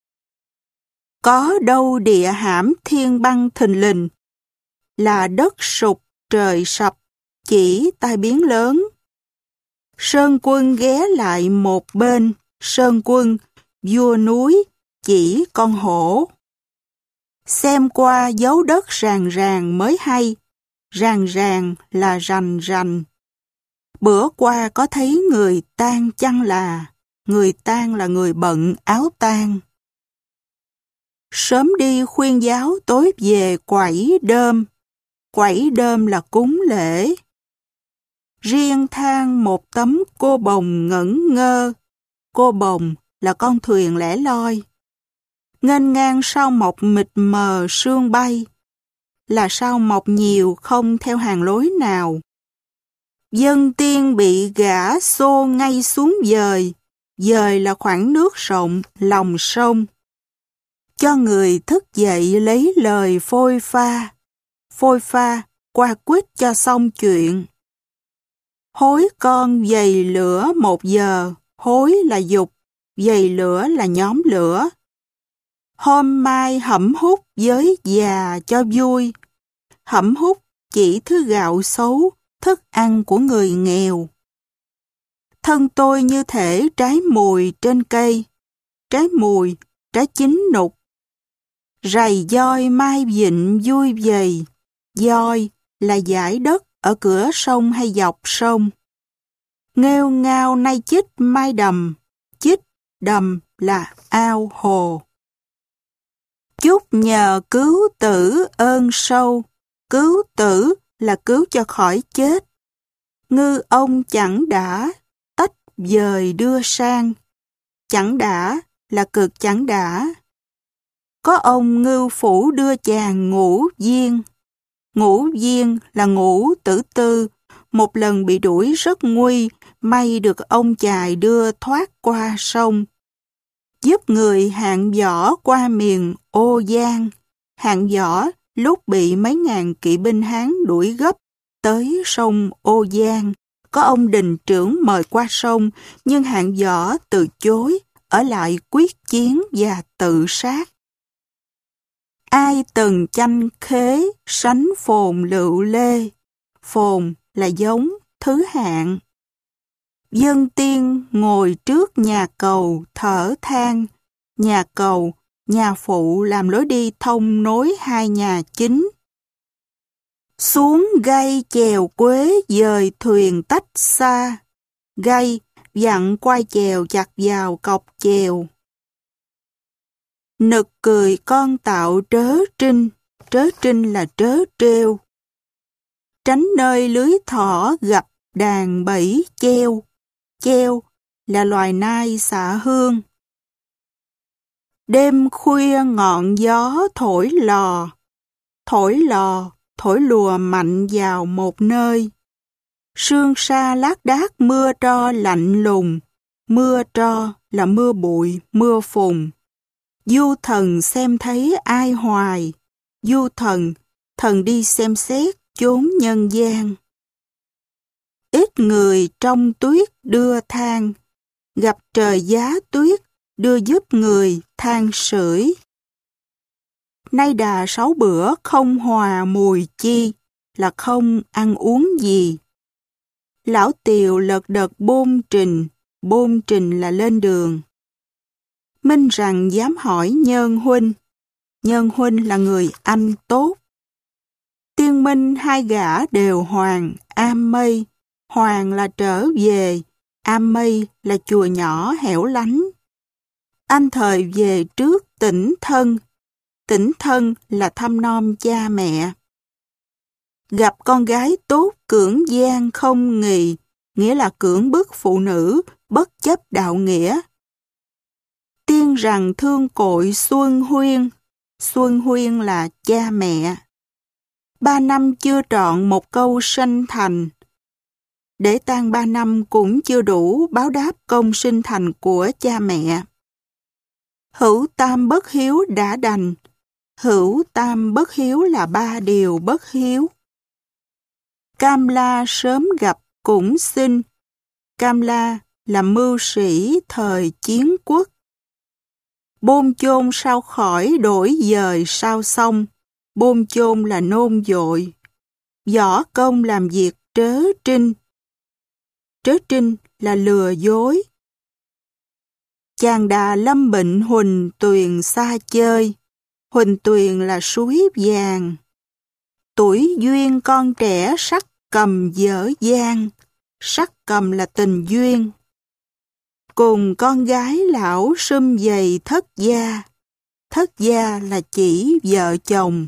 S1: Có đâu địa hãm thiên băng thình lình, là đất sụp trời sập, chỉ tai biến lớn. Sơn Quân ghé lại một bên, Sơn Quân, vua núi, chỉ con hổ. Xem qua dấu đất ràng ràng mới hay, ràng ràng là rành rành. Bữa qua có thấy người tang chăng là, người tang là người bận áo tang. Sớm đi khuyên giáo tối về quẩy đơm, quẩy đơm là cúng lễ. Riêng thang một tấm cô bồng ngẩn ngơ, cô bồng là con thuyền lẻ loi. Nghênh ngang sao mọc mịt mờ sương bay, là sao mọc nhiều không theo hàng lối nào. Dân tiên bị gã xô ngay xuống dời, dời là khoảng nước rộng lòng sông. Cho người thức dậy lấy lời phôi pha, phôi pha qua quýt cho xong chuyện. Hối con dày lửa một giờ, hối là dục, dày lửa là nhóm lửa. Hôm mai hẩm hút với già cho vui, hẩm hút chỉ thứ gạo xấu, thức ăn của người nghèo. Thân tôi như thể trái mùi trên cây, trái mùi, trái chín nục. Rầy doi mai vịnh vui vầy, doi là dải đất ở cửa sông hay dọc sông. Nghêu ngao nay chích mai đầm, chích, đầm là ao hồ. Chúc nhờ cứu tử ơn sâu, cứu tử là cứu cho khỏi chết. Ngư ông chẳng đã, tách dời đưa sang. Chẳng đã là cực chẳng đã. Có ông ngưu phủ đưa chàng ngũ viên. Ngũ viên là ngũ tử tư, một lần bị đuổi rất nguy, may được ông chài đưa thoát qua sông. Giúp người hạng võ qua miền Ô Giang. Hạng võ lúc bị mấy ngàn kỵ binh Hán đuổi gấp tới sông Ô Giang. Có ông đình trưởng mời qua sông, nhưng hạng võ từ chối, ở lại quyết chiến và tự sát. Ai từng chanh khế, sánh phồn lựu lê. Phồn là giống, thứ hạng. Dân tiên ngồi trước nhà cầu thở than. Nhà cầu, nhà phụ làm lối đi thông nối hai nhà chính. Xuống gay chèo quế dời thuyền tách xa. Gay dặn quai chèo chặt vào cọc chèo. Nực cười con tạo trớ trinh, trớ trinh là trớ trêu. Tránh nơi lưới thỏ gặp đàn bẫy cheo, cheo là loài nai xạ hương. Đêm khuya ngọn gió thổi lò, thổi lò, thổi lùa mạnh vào một nơi. Sương sa lác đác mưa tro lạnh lùng, mưa tro là mưa bụi, mưa phùn. Du thần xem thấy ai hoài, du thần, thần đi xem xét chốn nhân gian. Ít người trong tuyết đưa than, gặp trời giá tuyết đưa giúp người than sưởi. Nay đà sáu bữa không hòa mùi chi, là không ăn uống gì. Lão Tiều lật đật bôn trình, bôn trình là lên đường. Minh rằng dám hỏi Nhân huynh, Nhân huynh là người anh tốt. Tiên minh hai gã đều hoàng, am mây, hoàng là trở về, am mây là chùa nhỏ hẻo lánh. Anh thời về trước tỉnh thân, tỉnh thân là thăm nom cha mẹ. Gặp con gái tốt cưỡng gian không nghì, nghĩa là cưỡng bức phụ nữ, bất chấp đạo nghĩa. Tiên rằng thương cội Xuân Huyên, Xuân Huyên là cha mẹ. Ba năm chưa trọn một câu sanh thành, để tang ba năm cũng chưa đủ báo đáp công sinh thành của cha mẹ. Hữu tam bất hiếu đã đành, hữu tam bất hiếu là ba điều bất hiếu. Cam La sớm gặp cũng xin, Cam La là mưu sĩ thời chiến quốc. Bôn chôn sao khỏi đổi dời sao xong, bôn chôn là nôn dội. Võ công làm việc trớ trinh, trớ trinh là lừa dối. Chàng đà lâm bệnh Huỳnh Tuyền xa chơi, Huỳnh Tuyền là suối vàng. Tuổi duyên con trẻ sắc cầm dở dang, sắc cầm là tình duyên. Cùng con gái lão sum dày thất gia, thất gia là chỉ vợ chồng.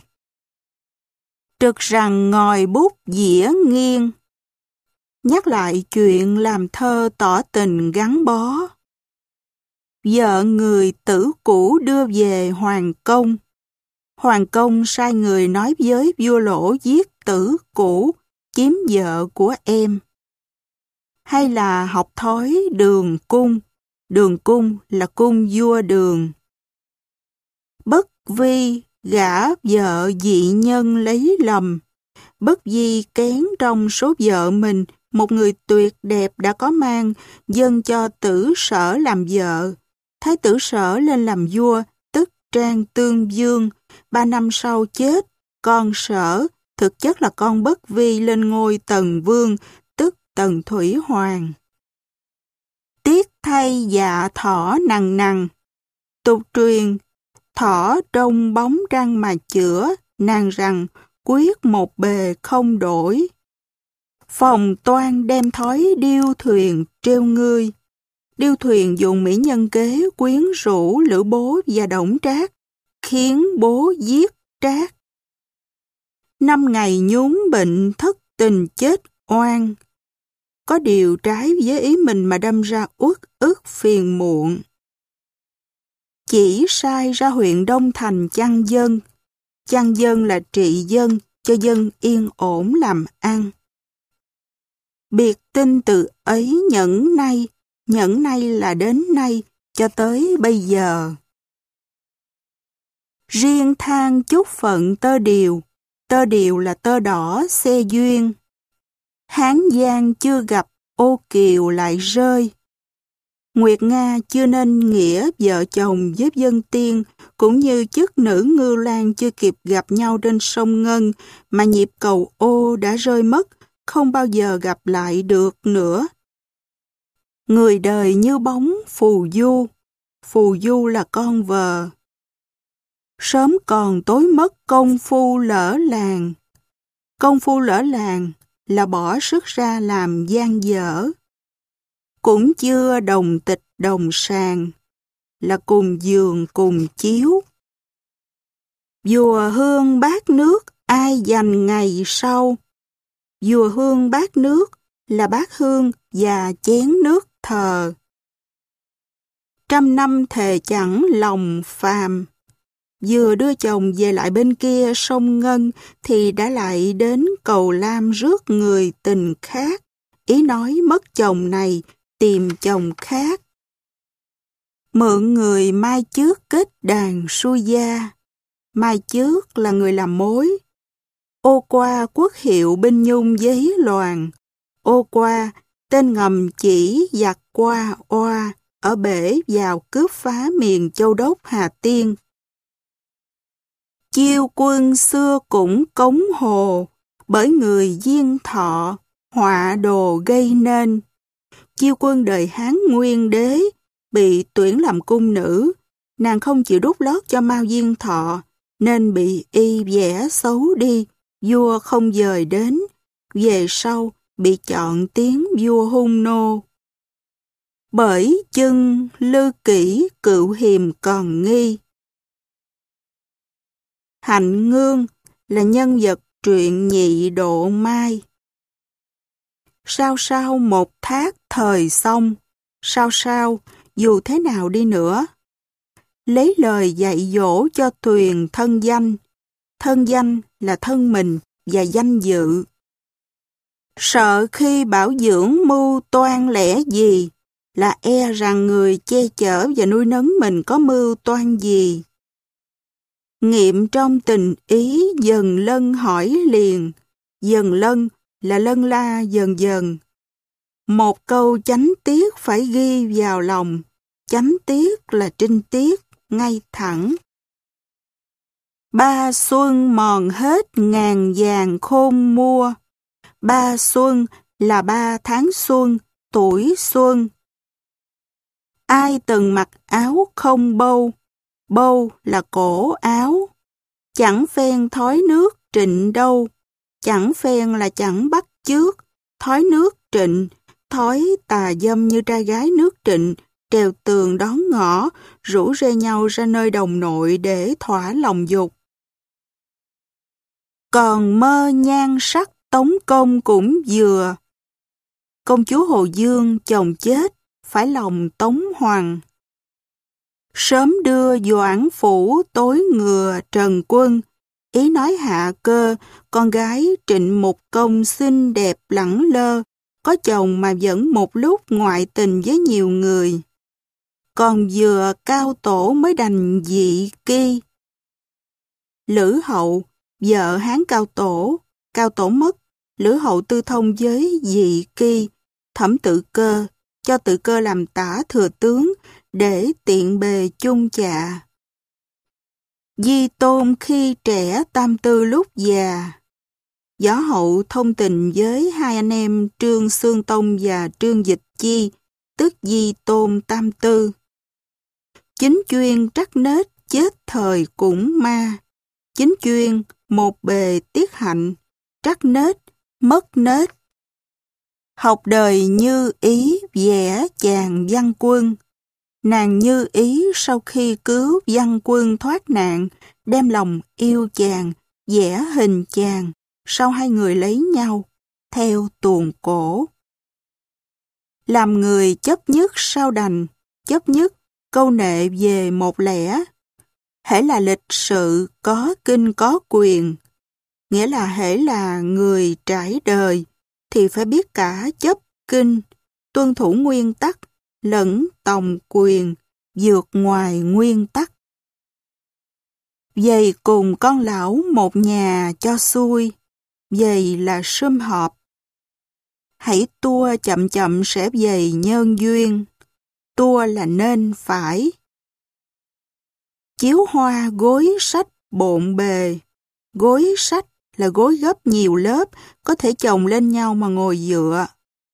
S1: Trực rằng ngòi bút dĩa nghiêng, nhắc lại chuyện làm thơ tỏ tình gắn bó. Vợ người tử cũ đưa về Hoàng Công, Hoàng Công sai người nói với vua Lỗ giết tử cũ, chiếm vợ của em. Hay là học thói Đường Cung, Đường Cung là cung vua Đường. Bất vi gả vợ dị nhân lấy lầm, bất vi kén trong số vợ mình, một người tuyệt đẹp đã có mang, dâng cho Tử Sở làm vợ. Thái tử Sở lên làm vua, tức Trang Tương Dương, ba năm sau chết, con Sở thực chất là con Bất Vi lên ngôi Tần Vương, tức Tần Thủy Hoàng. Tiếc thay dạ thỏ nằng nằng, tục truyền, thỏ trong bóng răng mà chữa, nàng rằng quyết một bề không đổi. Phòng toan đem thói điêu thuyền treo ngươi. Điêu thuyền dùng mỹ nhân kế quyến rũ Lữ Bố và Đổng Trác, khiến bố giết Trác. Năm ngày nhún bệnh thất tình chết oan. Có điều trái với ý mình mà đâm ra uất ức phiền muộn. Chỉ sai ra huyện Đông Thành chăn dân. Chăn dân là trị dân, cho dân yên ổn làm ăn. Biệt tin từ ấy nhẫn nay, nhẫn nay là đến nay, cho tới bây giờ. Riêng than chúc phận tơ điều, tơ điều là tơ đỏ xe duyên. Hán Giang chưa gặp, ô kiều lại rơi. Nguyệt Nga chưa nên nghĩa vợ chồng với Dân Tiên, cũng như chức nữ Ngưu Lang chưa kịp gặp nhau trên sông Ngân, mà nhịp cầu ô đã rơi mất, không bao giờ gặp lại được nữa. Người đời như bóng phù du, phù du là con vợ. Sớm còn tối mất công phu lỡ làng. Công phu lỡ làng là bỏ sức ra làm gian dở. Cũng chưa đồng tịch đồng sàng, là cùng giường cùng chiếu. Dùa hương bát nước ai dành ngày sau. Dùa hương bát nước là bát hương và chén nước thờ. Trăm năm thề chẳng lòng phàm. Vừa đưa chồng về lại bên kia sông Ngân thì đã lại đến cầu Lam rước người tình khác. Ý nói mất chồng này tìm chồng khác. Mượn người mai trước kết đàn xuôi gia. Mai trước là người làm mối. Ô qua quốc hiệu binh nhung giấy loàn. Ô qua tên ngầm chỉ giặc qua oa ở bể vào cướp phá miền Châu Đốc Hà Tiên. Chiêu quân xưa cũng cống hồ, bởi người Diên Thọ, họa đồ gây nên. Chiêu quân đời Hán Nguyên Đế, bị tuyển làm cung nữ, nàng không chịu đút lót cho Mao Diên Thọ, nên bị y vẽ xấu đi, vua không dời đến, về sau bị chọn tiếng vua hung nô. Bởi chân lư kỷ cựu hiềm còn nghi. Hạnh Ngương là nhân vật truyện Nhị Độ Mai. Sao sao một thác thời xong, sao sao dù thế nào đi nữa. Lấy lời dạy dỗ cho thuyền thân danh. Thân danh là thân mình và danh dự. Sợ khi bảo dưỡng mưu toan lẽ gì, là e rằng người che chở và nuôi nấng mình có mưu toan gì. Nghiệm trong tình ý dần lân hỏi liền, dần lân là lân la dần dần. Một câu chánh tiết phải ghi vào lòng, chánh tiết là trinh tiết, ngay thẳng. Ba xuân mòn hết ngàn vàng khôn mua. Ba xuân là ba tháng xuân, tuổi xuân. Ai từng mặc áo không bâu, bâu là cổ áo. Chẳng phen thói nước trịnh đâu, chẳng phen là chẳng bắt chước. Thói nước trịnh, thói tà dâm như trai gái nước trịnh, trèo tường đón ngõ, rủ rê nhau ra nơi đồng nội để thỏa lòng dục. Còn mơ nhan sắc Tống Công cũng vừa. Công chúa Hồ Dương chồng chết, phải lòng Tống Hoàng. Sớm đưa Doãn Phủ tối ngừa Trần Quân, ý nói Hạ Cơ, con gái Trịnh Mục Công xinh đẹp lẳng lơ, có chồng mà vẫn một lúc ngoại tình với nhiều người. Còn vừa Cao Tổ mới đành dị ki. Lữ Hậu, vợ Hán Cao Tổ, Cao Tổ mất, Lữ Hậu tư thông với dị ki, Thẩm Tự Cơ, cho Tự Cơ làm tả thừa tướng, để tiện bề chung chạ. Di Tôn khi trẻ tam tư lúc già. Võ Hậu thông tình với hai anh em Trương Xương Tông và Trương Dịch Chi, tức Di Tôn Tam Tư. Chính chuyên trắc nết, chết thời cũng ma. Chính chuyên một bề tiết hạnh, trắc nết, mất nết. Học đời Như Ý vẽ chàng Văn Quân. Nàng Như Ý sau khi cứu Văn Quân thoát nạn, đem lòng yêu chàng, vẽ hình chàng, sau hai người lấy nhau, theo tuồng cổ. Làm người chấp nhất sao đành, chấp nhất câu nệ về một lẽ. Hễ là lịch sự, có kinh có quyền, nghĩa là hễ là người trải đời, thì phải biết cả chấp kinh, tuân thủ nguyên tắc, lẫn tòng quyền, vượt ngoài nguyên tắc. Vậy cùng con lão một nhà cho xuôi, vậy là sum họp. Hãy tua chậm chậm sẽ về nhân duyên, tua là nên phải. Chiếu hoa gối sách bộn bề, gối sách là gối gấp nhiều lớp, có thể chồng lên nhau mà ngồi dựa.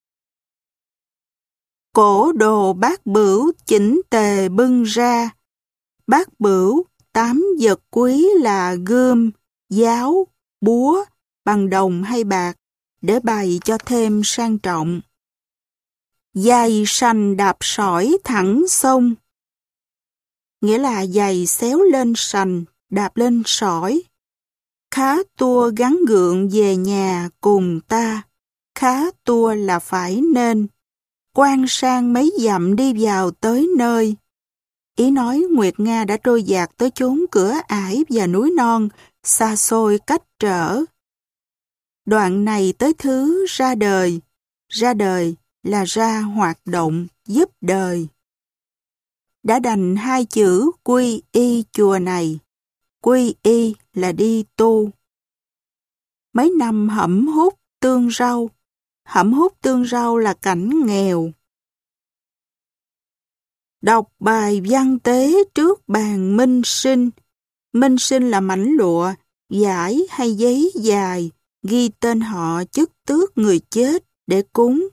S1: Cổ đồ bát bửu chỉnh tề bưng ra, bát bửu tám vật quý là gươm, giáo, búa, bằng đồng hay bạc, để bày cho thêm sang trọng. Giày sành đạp sỏi thẳng sông, nghĩa là giày xéo lên sành, đạp lên sỏi. Khá tua gắn gượng về nhà cùng ta, khá tua là phải nên. Quan sang mấy dặm đi vào tới nơi. Ý nói Nguyệt Nga đã trôi dạt tới chốn cửa ải và núi non, xa xôi cách trở. Đoạn này tới thứ ra đời. Ra đời là ra hoạt động, giúp đời. Đã đành hai chữ quy y chùa này. Quy y là đi tu. Mấy năm hẩm hút tương rau. Hẩm hút tương rau là cảnh nghèo. Đọc bài văn tế trước bàn minh sinh. Minh sinh là mảnh lụa, vải hay giấy dài, ghi tên họ chức tước người chết để cúng.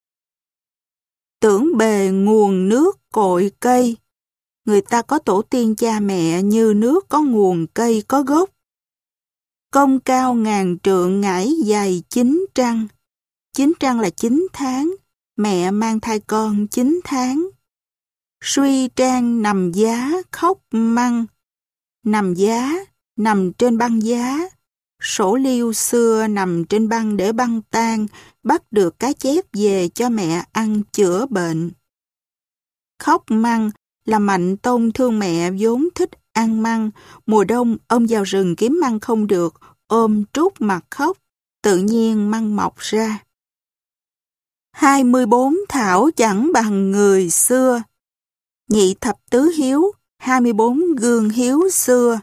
S1: Tưởng bề nguồn nước cội cây. Người ta có tổ tiên cha mẹ như nước có nguồn cây có gốc. Công cao ngàn trượng ngải dày chín trăng. Chín trăng là chín tháng, mẹ mang thai con chín tháng. Suy trang nằm giá khóc măng. Nằm giá, nằm trên băng giá. Sổ liêu xưa nằm trên băng để băng tan, bắt được cá chép về cho mẹ ăn chữa bệnh. Khóc măng là Mạnh Tông thương mẹ vốn thích ăn măng, mùa đông ông vào rừng kiếm măng không được, ôm trút mặt khóc, tự nhiên măng mọc ra. hai mươi bốn thảo chẳng bằng người xưa. Nhị thập tứ hiếu, hai mươi bốn gương hiếu xưa.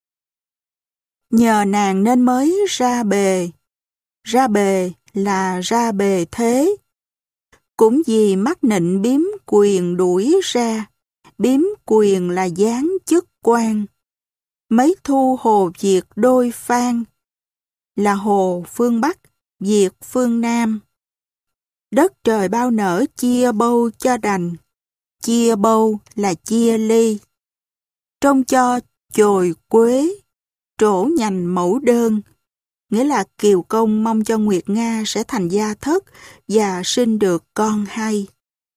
S1: Nhờ nàng nên mới ra bề. Ra bề là ra bề thế. Cũng vì mắc nịnh biếm quyền đuổi ra. Biếm quyền là giáng chức quan. Mấy thu Hồ Việt đôi phan. Là Hồ phương Bắc, Việt phương Nam. Đất trời bao nở chia bâu cho đành. Chia bâu là chia ly. Trông cho chồi quế, trổ nhành mẫu đơn, nghĩa là Kiều Công mong cho Nguyệt Nga sẽ thành gia thất và sinh được con hay.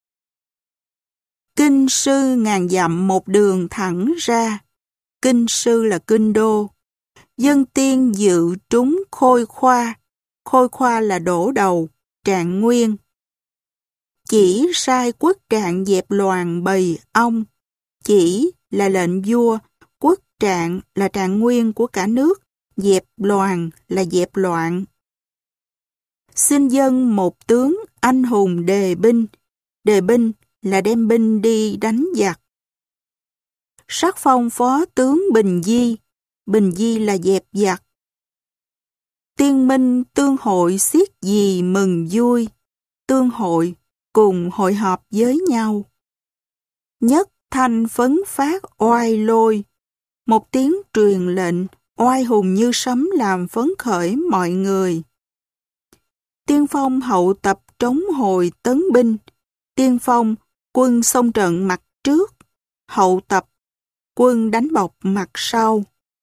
S1: Kinh sư ngàn dặm một đường thẳng ra. Kinh sư là kinh đô. Dân tiên dự trúng khôi khoa. Khôi khoa là đổ đầu, trạng nguyên. Chỉ sai quốc trạng dẹp loạn bầy ong. Chỉ là lệnh vua, quốc trạng là trạng nguyên của cả nước, dẹp loạn là dẹp loạn. Xin dân một tướng anh hùng đề binh. Đề binh là đem binh đi đánh giặc. Sắc phong phó tướng Bình Di. Bình Di là dẹp giặc. Tiên minh tương hội xiết gì mừng vui. Tương hội cùng hội họp với nhau. Nhất thanh phấn phát oai lôi. Một tiếng truyền lệnh, oai hùng như sấm làm phấn khởi mọi người. Tiên phong hậu tập trống hồi tấn binh. Tiên phong, quân xông trận mặt trước. Hậu tập, quân đánh bọc mặt sau.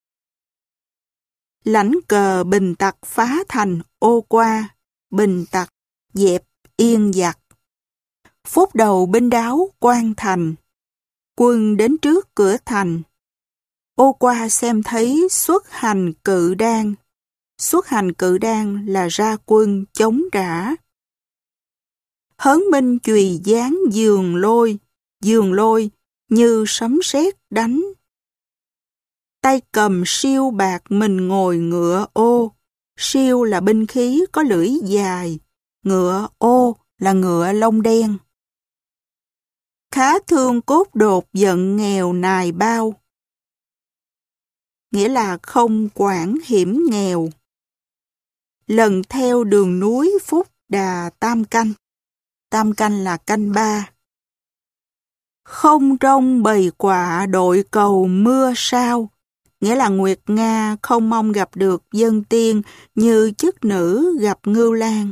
S1: Lãnh cờ bình tặc phá thành ô qua. Bình tặc, dẹp yên giặc. Phút đầu binh đáo quan thành. Quân đến trước cửa thành. Ô qua xem thấy xuất hành cự đan. Xuất hành cự đan là ra quân chống trả. Hớn minh chùy giáng giường lôi. Giường lôi như sấm sét đánh. Tay cầm siêu bạc mình ngồi ngựa ô. Siêu là binh khí có lưỡi dài. Ngựa ô là ngựa lông đen. Khá thương cốt đột giận nghèo nài bao. Nghĩa là không quản hiểm nghèo. Lần theo đường núi Phúc Đà Tam Canh. Tam Canh là canh ba. Không trong bầy quạ đội cầu mưa sao. Nghĩa là Nguyệt Nga không mong gặp được dân tiên như chức nữ gặp Ngưu Lang.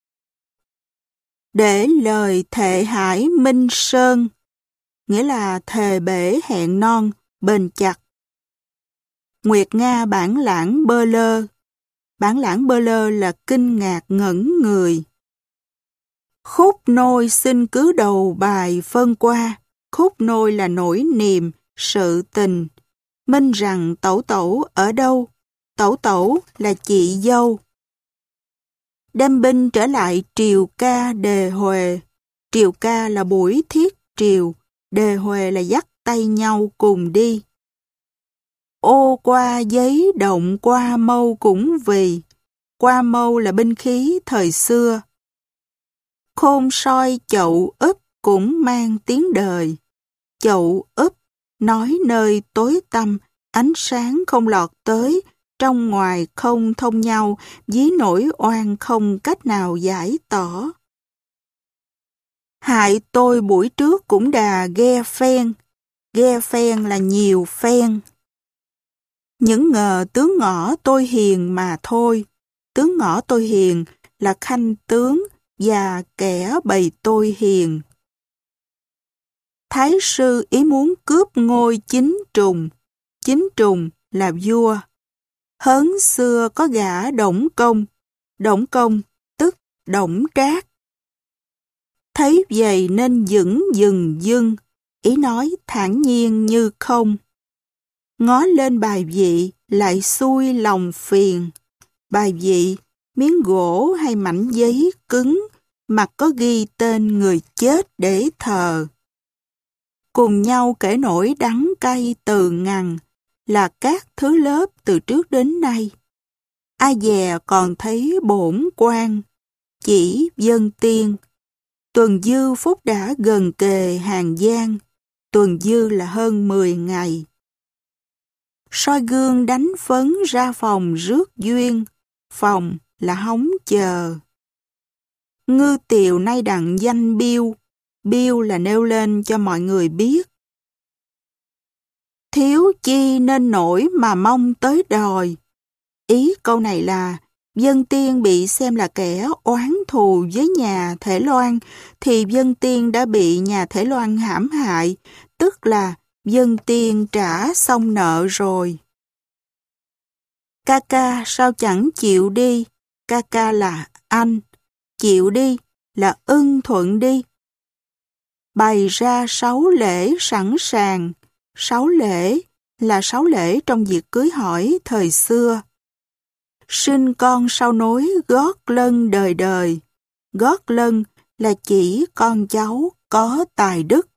S1: Để lời thệ hải minh sơn. Nghĩa là thề bể hẹn non, bền chặt. Nguyệt Nga bản lãng bơ lơ. Bản lãng bơ lơ là kinh ngạc ngẩn người. Khúc nôi xin cứ đầu bài phân qua. Khúc nôi là nỗi niềm, sự tình. Minh rằng tẩu tẩu ở đâu? Tẩu tẩu là chị dâu. Đem binh trở lại triều ca đề huề. Triều ca là buổi thiết triều. Đề huề là dắt tay nhau cùng đi. Ô qua giấy động qua mâu cũng vì. Qua mâu là binh khí thời xưa. Khôn soi chậu úp cũng mang tiếng đời. Chậu úp nói nơi tối tăm, ánh sáng không lọt tới, trong ngoài không thông nhau, dí nỗi oan không cách nào giải tỏ. Hại tôi buổi trước cũng đà ghe phen. Ghe phen là nhiều phen. Những ngờ tướng ngõ tôi hiền mà thôi. Tướng ngõ tôi hiền là khanh tướng và kẻ bày tôi hiền. Thái sư ý muốn cướp ngôi chính trùng. Chính trùng là vua. Hớn xưa có gã Đổng Công. Đổng Công tức Đổng Trác. Thấy vậy nên dững dừng dưng. Ý nói thản nhiên như không. Ngó lên bài vị lại xuôi lòng phiền. Bài vị, miếng gỗ hay mảnh giấy cứng, mặt có ghi tên người chết để thờ. Cùng nhau kể nỗi đắng cay từ ngằn, là các thứ lớp từ trước đến nay. Ai dè còn thấy bổn quan, chỉ dân tiên. Tuần dư phúc đã gần kề Hàng Giang, tuần dư là hơn mười ngày. Soi gương đánh phấn ra phòng rước duyên, phòng là hóng chờ. Ngư tiều nay đặng danh biêu, biêu là nêu lên cho mọi người biết. Thiếu chi nên nổi mà mong tới đòi. Ý câu này là Dân Tiên bị xem là kẻ oán thù với nhà Thể Loan, thì Dân Tiên đã bị nhà Thể Loan hãm hại, tức là Dân Tiên trả xong nợ rồi. Ca ca sao chẳng chịu đi? Ca ca là anh. Chịu đi là ưng thuận đi. Bày ra sáu lễ sẵn sàng. Sáu lễ là sáu lễ trong việc cưới hỏi thời xưa. Sinh con sau nối gót lân đời đời. Gót lân là chỉ con cháu có tài đức.